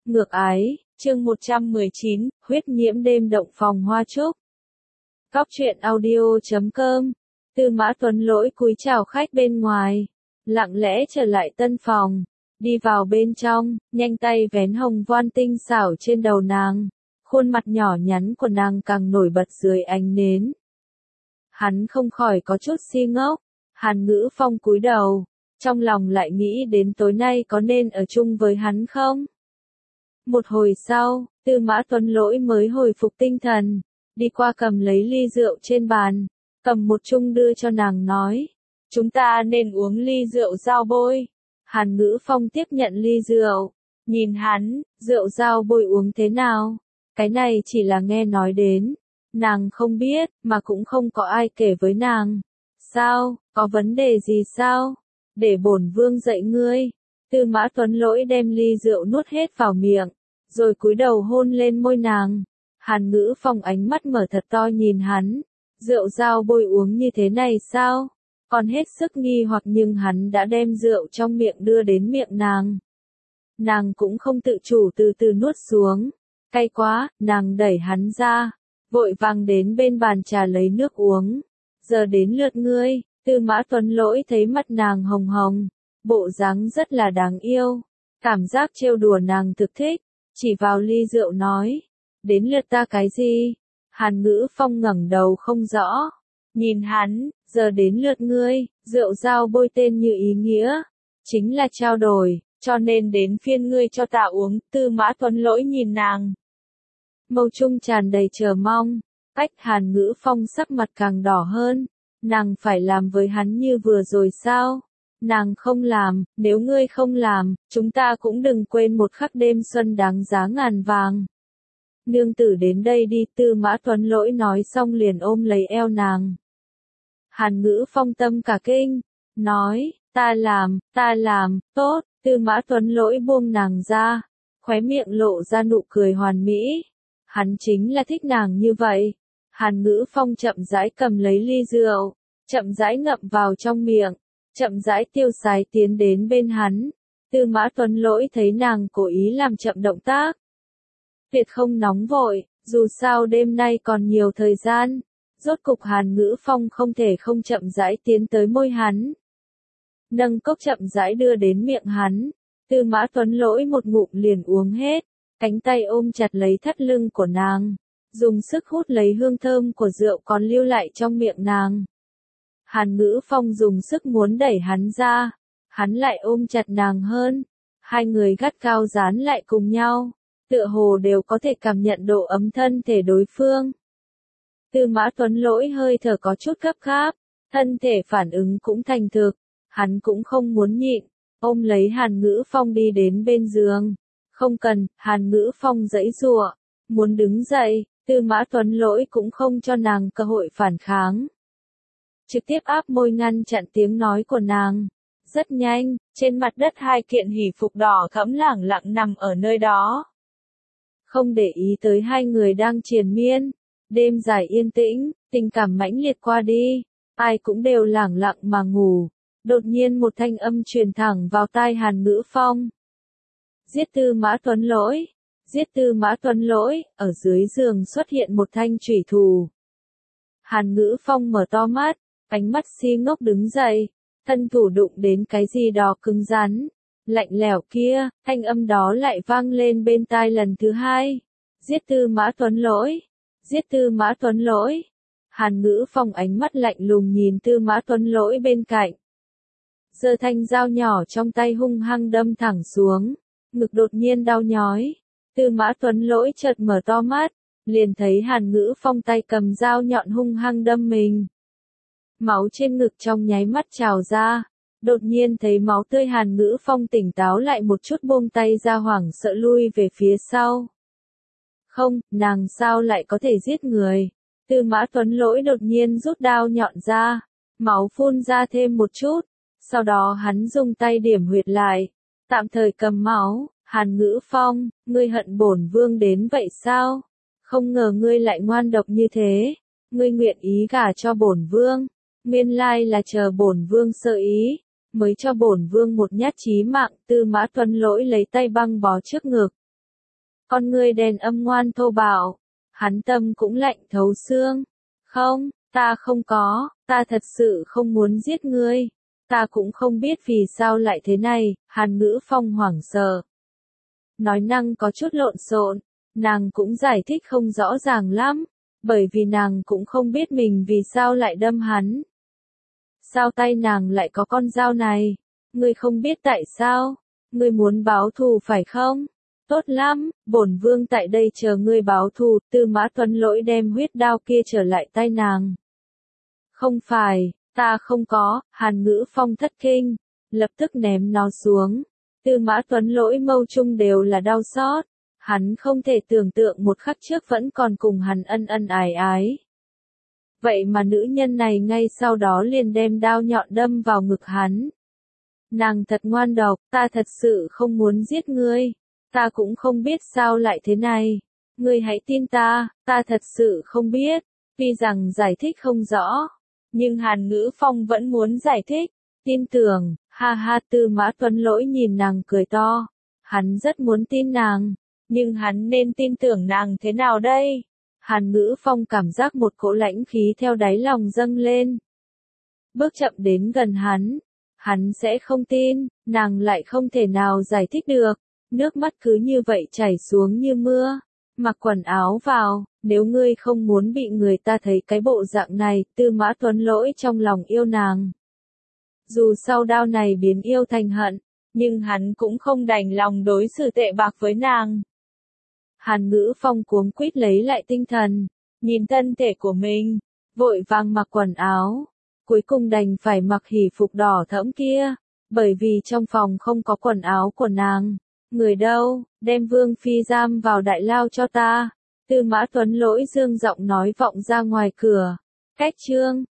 Ngược ái, chương 119, huyết nhiễm đêm động phòng hoa trúc. Cóc truyện audio.com. Tư Mã Tuấn Lỗi cúi chào khách bên ngoài, lặng lẽ trở lại tân phòng, đi vào bên trong, nhanh tay vén hồng voan tinh xảo trên đầu nàng, khuôn mặt nhỏ nhắn của nàng càng nổi bật dưới ánh nến. Hắn không khỏi có chút si ngốc, Hàn Ngữ Phong cúi đầu, trong lòng lại nghĩ đến tối nay có nên ở chung với hắn không? Một hồi sau, Tư Mã Tuấn Lỗi mới hồi phục tinh thần, đi qua cầm lấy ly rượu trên bàn, cầm một chung đưa cho nàng nói, chúng ta nên uống ly rượu dao bôi. Hàn Ngữ Phong tiếp nhận ly rượu, nhìn hắn, rượu dao bôi uống thế nào? Cái này chỉ là nghe nói đến, nàng không biết, mà cũng không có ai kể với nàng. Sao, có vấn đề gì sao? Để bổn vương dạy ngươi. Tư Mã Tuấn Lỗi đem ly rượu nuốt hết vào miệng, rồi cúi đầu hôn lên môi nàng. Hàn Ngữ Phong ánh mắt mở thật to nhìn hắn, rượu dao bôi uống như thế này sao? Còn hết sức nghi hoặc nhưng hắn đã đem rượu trong miệng đưa đến miệng nàng. Nàng cũng không tự chủ từ từ nuốt xuống, cay quá, nàng đẩy hắn ra, vội vàng đến bên bàn trà lấy nước uống. Giờ đến lượt ngươi. Tư Mã Tuấn Lỗi thấy mặt nàng hồng hồng, bộ dáng rất là đáng yêu, cảm giác trêu đùa nàng thực thích, chỉ vào ly rượu nói, đến lượt ta cái gì? Hàn Ngữ Phong ngẩng đầu không rõ, nhìn hắn, giờ đến lượt ngươi, rượu dao bôi tên như ý nghĩa, chính là trao đổi, cho nên đến phiên ngươi cho ta uống. Tư Mã Tuấn Lỗi nhìn nàng, mâu trung tràn đầy chờ mong. Hàn Ngữ Phong sắc mặt càng đỏ hơn. Nàng phải làm với hắn như vừa rồi sao? Nàng không làm, nếu ngươi không làm, chúng ta cũng đừng quên một khắc đêm xuân đáng giá ngàn vàng. Nương tử đến đây đi. Tư Mã Tuấn Lỗi nói xong liền ôm lấy eo nàng. Hàn Ngữ Phong tâm cả kinh, nói, ta làm, tốt. Tư Mã Tuấn Lỗi buông nàng ra, khóe miệng lộ ra nụ cười hoàn mỹ. Hắn chính là thích nàng như vậy. Hàn Ngữ Phong chậm rãi cầm lấy ly rượu, chậm rãi ngậm vào trong miệng, chậm rãi tiêu sái tiến đến bên hắn. Tư Mã Tuấn Lỗi thấy nàng cố ý làm chậm động tác. Tuyệt không nóng vội, dù sao đêm nay còn nhiều thời gian. Rốt cục Hàn Ngữ Phong không thể không chậm rãi tiến tới môi hắn. Nâng cốc chậm rãi đưa đến miệng hắn. Tư Mã Tuấn Lỗi một ngụm liền uống hết, cánh tay ôm chặt lấy thắt lưng của nàng, dùng sức hút lấy hương thơm của rượu còn lưu lại trong miệng nàng. Hàn Ngữ Phong dùng sức muốn đẩy hắn ra, hắn lại ôm chặt nàng hơn. Hai người gắt gao dán lại cùng nhau, tựa hồ đều có thể cảm nhận độ ấm thân thể đối phương. Tư Mã Tuấn Lỗi hơi thở có chút gấp gáp, thân thể phản ứng cũng thành thực, hắn cũng không muốn nhịn, ôm lấy Hàn Ngữ Phong đi đến bên giường. Không cần. Hàn Ngữ Phong giãy giụa, muốn đứng dậy. Tư Mã Tuấn Lỗi cũng không cho nàng cơ hội phản kháng, trực tiếp áp môi ngăn chặn tiếng nói của nàng. Rất nhanh, trên mặt đất hai kiện hỷ phục đỏ thẫm lẳng lặng nằm ở nơi đó. Không để ý tới hai người đang triền miên, đêm dài yên tĩnh, tình cảm mãnh liệt qua đi, ai cũng đều lẳng lặng mà ngủ. Đột nhiên một thanh âm truyền thẳng vào tai Hàn Ngữ Phong. Giết Tư Mã Tuấn Lỗi. Giết Tư Mã Tuấn Lỗi. Ở dưới giường xuất hiện một thanh chủy thủ. Hàn Ngữ Phong mở to mắt, ánh mắt si ngốc đứng dậy, thân thủ đụng đến cái gì đó cứng rắn, lạnh lẽo kia. Thanh âm đó lại vang lên bên tai lần thứ hai. Giết Tư Mã Tuấn Lỗi. Giết Tư Mã Tuấn Lỗi. Hàn Ngữ Phong ánh mắt lạnh lùng nhìn Tư Mã Tuấn Lỗi bên cạnh, giơ thanh dao nhỏ trong tay hung hăng đâm thẳng xuống, ngực đột nhiên đau nhói. Tư Mã Tuấn Lỗi chợt mở to mắt, liền thấy Hàn Ngữ Phong tay cầm dao nhọn hung hăng đâm mình. Máu trên ngực trong nháy mắt trào ra, đột nhiên thấy máu tươi. Hàn Ngữ Phong tỉnh táo lại một chút, buông tay ra, hoảng sợ lui về phía sau. Không, nàng sao lại có thể giết người? Tư Mã Tuấn Lỗi đột nhiên rút đao nhọn ra, máu phun ra thêm một chút, sau đó hắn dùng tay điểm huyệt lại, tạm thời cầm máu. Hàn Ngữ Phong, ngươi hận bổn vương đến vậy sao? Không ngờ ngươi lại ngoan độc như thế. Ngươi nguyện ý gả cho bổn vương, nguyên lai là chờ bổn vương sơ ý, mới cho bổn vương một nhát chí mạng. Tư Mã Tuấn Lỗi lấy tay băng bó trước ngực, Con ngươi đen âm ngoan thô bạo. Hắn tâm cũng lạnh thấu xương. Không, ta không có, ta thật sự không muốn giết ngươi. Ta cũng không biết vì sao lại thế này, Hàn Ngữ Phong hoảng sợ. Nói năng có chút lộn xộn, nàng cũng giải thích không rõ ràng lắm, bởi vì nàng cũng không biết mình vì sao lại đâm hắn. Sao tay nàng lại có con dao này? Ngươi không biết tại sao? Ngươi muốn báo thù phải không? Tốt lắm, bổn vương tại đây chờ ngươi báo thù. Tư Mã Tuấn Lỗi đem huyết đao kia trở lại tay nàng. Không phải, ta không có. Hàn Ngữ Phong thất kinh, lập tức ném nó xuống. Tư Mã Tuấn Lỗi mâu trung đều là đau xót. Hắn không thể tưởng tượng một khắc trước vẫn còn cùng hắn ân ân ái ái. Vậy mà nữ nhân này ngay sau đó liền đem đao nhọn đâm vào ngực hắn. Nàng thật ngoan độc, ta thật sự không muốn giết ngươi. Ta cũng không biết sao lại thế này. Ngươi hãy tin ta, ta thật sự không biết. Tuy rằng giải thích không rõ, nhưng Hàn Ngữ Phong vẫn muốn giải thích. Tin tưởng, ha ha. Tư Mã Tuấn Lỗi nhìn nàng cười to. Hắn rất muốn tin nàng, nhưng hắn nên tin tưởng nàng thế nào đây? Hàn Ngữ Phong cảm giác một cỗ lãnh khí theo đáy lòng dâng lên. Bước chậm đến gần hắn sẽ không tin, nàng lại không thể nào giải thích được. Nước mắt cứ như vậy chảy xuống như mưa. Mặc quần áo vào, nếu ngươi không muốn bị người ta thấy cái bộ dạng này. Tư Mã Tuấn Lỗi trong lòng yêu nàng. Dù sau đao này biến yêu thành hận, nhưng hắn cũng không đành lòng đối xử tệ bạc với nàng. Hàn Ngữ Phong cuống quýt lấy lại tinh thần, nhìn thân thể của mình, vội vàng mặc quần áo. Cuối cùng đành phải mặc hỉ phục đỏ thẫm kia, bởi vì trong phòng không có quần áo của nàng. Người đâu, đem Vương Phi giam vào đại lao cho ta. Tư Mã Tuấn Lỗi dương giọng nói vọng ra ngoài cửa. Cách chương